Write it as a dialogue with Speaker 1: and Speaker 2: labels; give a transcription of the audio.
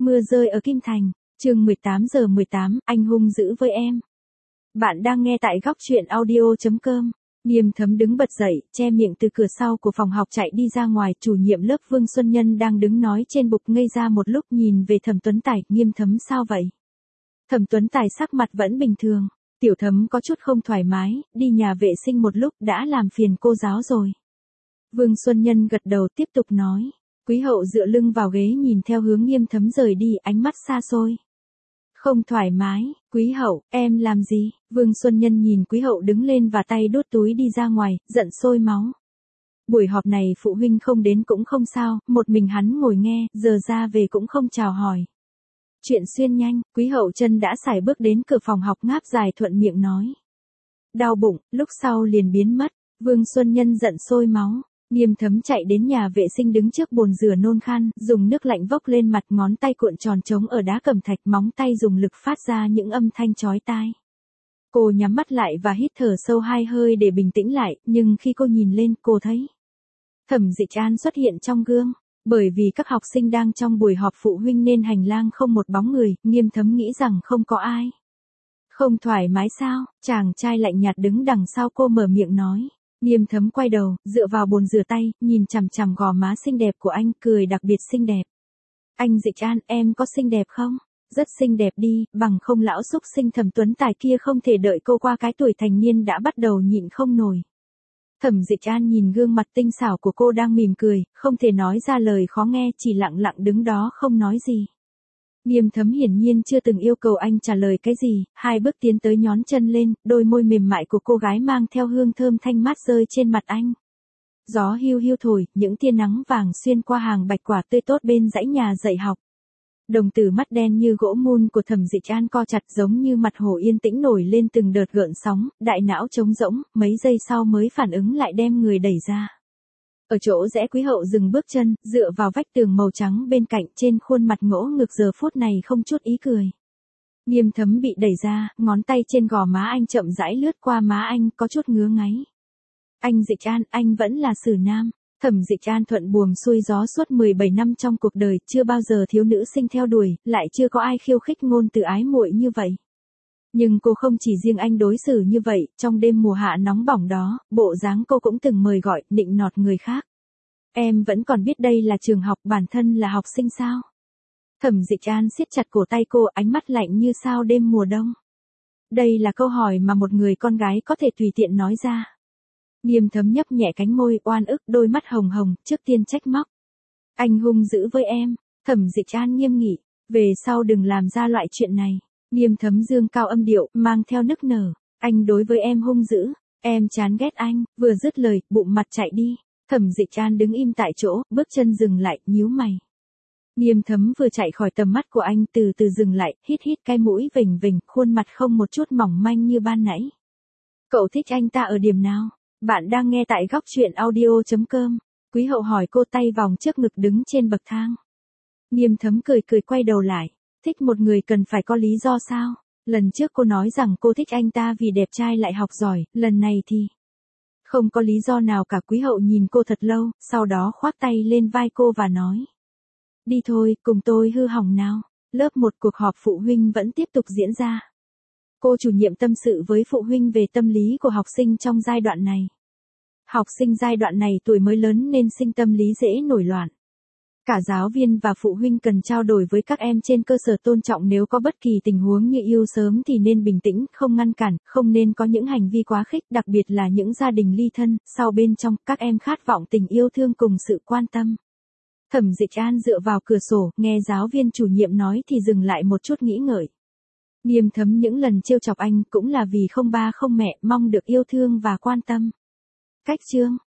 Speaker 1: Mưa rơi ở Kim Thành, chương 18:18, anh hung dữ với em. Bạn đang nghe tại góc truyện audio.com. Nghiêm Thấm đứng bật dậy, che miệng từ cửa sau của phòng học chạy đi ra ngoài. Chủ nhiệm lớp Vương Xuân Nhân đang đứng nói trên bục ngây ra một lúc, nhìn về Thẩm Tuấn Tài. Nghiêm Thấm sao vậy? Thẩm Tuấn Tài sắc mặt vẫn bình thường. Tiểu Thấm có chút không thoải mái, đi nhà vệ sinh một lúc đã làm phiền cô giáo rồi. Vương Xuân Nhân gật đầu tiếp tục nói. Quý Hậu dựa lưng vào ghế nhìn theo hướng Nghiêm Thấm rời đi, ánh mắt xa xôi. Không thoải mái, Quý Hậu, em làm gì? Vương Xuân Nhân nhìn Quý Hậu đứng lên và tay đút túi đi ra ngoài, giận sôi máu. Buổi họp này phụ huynh không đến cũng không sao, một mình hắn ngồi nghe, giờ ra về cũng không chào hỏi. Chuyện xuyên nhanh, Quý Hậu chân đã sải bước đến cửa phòng học, ngáp dài thuận miệng nói. Đau bụng, lúc sau liền biến mất. Vương Xuân Nhân giận sôi máu. Nghiêm Thấm chạy đến nhà vệ sinh đứng trước bồn rửa nôn khan, dùng nước lạnh vốc lên mặt, ngón tay cuộn tròn trống ở đá cẩm thạch, móng tay dùng lực phát ra những âm thanh chói tai. Cô nhắm mắt lại và hít thở sâu 2 hơi để bình tĩnh lại, nhưng khi cô nhìn lên, cô thấy Thẩm Dịch An xuất hiện trong gương. Bởi vì các học sinh đang trong buổi họp phụ huynh nên hành lang không một bóng người, Nghiêm Thấm nghĩ rằng không có ai. Không thoải mái sao? Chàng trai lạnh nhạt đứng đằng sau cô mở miệng nói. Nghiêm Thấm quay đầu, dựa vào bồn rửa tay, nhìn chằm chằm gò má xinh đẹp của anh, cười đặc biệt xinh đẹp. Anh Dịch An, em có xinh đẹp không? Rất xinh đẹp đi, bằng không lão xúc sinh Thẩm Tuấn Tài kia không thể đợi cô qua cái tuổi thành niên đã bắt đầu nhịn không nổi. Thẩm Dịch An nhìn gương mặt tinh xảo của cô đang mỉm cười, không thể nói ra lời khó nghe, chỉ lặng lặng đứng đó không nói gì. Nghiêm Thấm hiển nhiên chưa từng yêu cầu anh trả lời cái gì, 2 bước tiến tới nhón chân lên, đôi môi mềm mại của cô gái mang theo hương thơm thanh mát rơi trên mặt anh. Gió hiu hiu thổi, những tia nắng vàng xuyên qua hàng bạch quả tươi tốt bên dãy nhà dạy học. Đồng tử mắt đen như gỗ mun của Thẩm Dịch An co chặt, giống như mặt hồ yên tĩnh nổi lên từng đợt gợn sóng, đại não trống rỗng, mấy giây sau mới phản ứng lại đem người đẩy ra. Ở chỗ rẽ Quý Hậu dừng bước chân, dựa vào vách tường màu trắng bên cạnh, trên khuôn mặt ngỗ ngực giờ phút này không chút ý cười. Nghiêm Thấm bị đẩy ra, ngón tay trên gò má anh chậm rãi lướt qua má anh, có chút ngứa ngáy. Anh Dịch An, anh vẫn là xử nam. Thẩm Dịch An thuận buồm xuôi gió suốt 17 năm trong cuộc đời, chưa bao giờ thiếu nữ sinh theo đuổi, lại chưa có ai khiêu khích ngôn từ ái muội như vậy. Nhưng cô không chỉ riêng anh đối xử như vậy, trong đêm mùa hạ nóng bỏng đó, bộ dáng cô cũng từng mời gọi, nịnh nọt người khác. Em vẫn còn biết đây là trường học, bản thân là học sinh sao? Thẩm Dịch An siết chặt cổ tay cô, ánh mắt lạnh như sao đêm mùa đông. Đây là câu hỏi mà một người con gái có thể tùy tiện nói ra. Nghiêm Thấm nhấp nhẹ cánh môi, oan ức, đôi mắt hồng hồng, trước tiên trách móc. Anh hung dữ với em. Thẩm Dịch An nghiêm nghị, về sau đừng làm ra loại chuyện này. Nghiêm Thấm dương cao âm điệu, mang theo nức nở. Anh đối với em hung dữ, em chán ghét anh. Vừa dứt lời, bụng mặt chạy đi. Thẩm Dịch An đứng im tại chỗ, bước chân dừng lại, nhíu mày. Nghiêm Thấm vừa chạy khỏi tầm mắt của anh, từ từ dừng lại, hít cái mũi vểnh vểnh, khuôn mặt không một chút mỏng manh như ban nãy. Cậu thích anh ta ở điểm nào? Bạn đang nghe tại góc truyện audio.com. Quý Hậu hỏi cô, tay vòng trước ngực đứng trên bậc thang. Nghiêm Thấm cười quay đầu lại. Thích một người cần phải có lý do sao? Lần trước cô nói rằng cô thích anh ta vì đẹp trai lại học giỏi, lần này thì không có lý do nào cả. Quý Hậu nhìn cô thật lâu, sau đó khoác tay lên vai cô và nói. Đi thôi, cùng tôi hư hỏng nào. Lớp 1 cuộc họp phụ huynh vẫn tiếp tục diễn ra. Cô chủ nhiệm tâm sự với phụ huynh về tâm lý của học sinh trong giai đoạn này. Học sinh giai đoạn này tuổi mới lớn nên sinh tâm lý dễ nổi loạn. Cả giáo viên và phụ huynh cần trao đổi với các em trên cơ sở tôn trọng, nếu có bất kỳ tình huống như yêu sớm thì nên bình tĩnh, không ngăn cản, không nên có những hành vi quá khích, đặc biệt là những gia đình ly thân, sau bên trong, các em khát vọng tình yêu thương cùng sự quan tâm. Thẩm Dịch An dựa vào cửa sổ, nghe giáo viên chủ nhiệm nói thì dừng lại một chút nghĩ ngợi. Nghiêm Thấm những lần trêu chọc anh cũng là vì không ba không mẹ, mong được yêu thương và quan tâm. Cách chương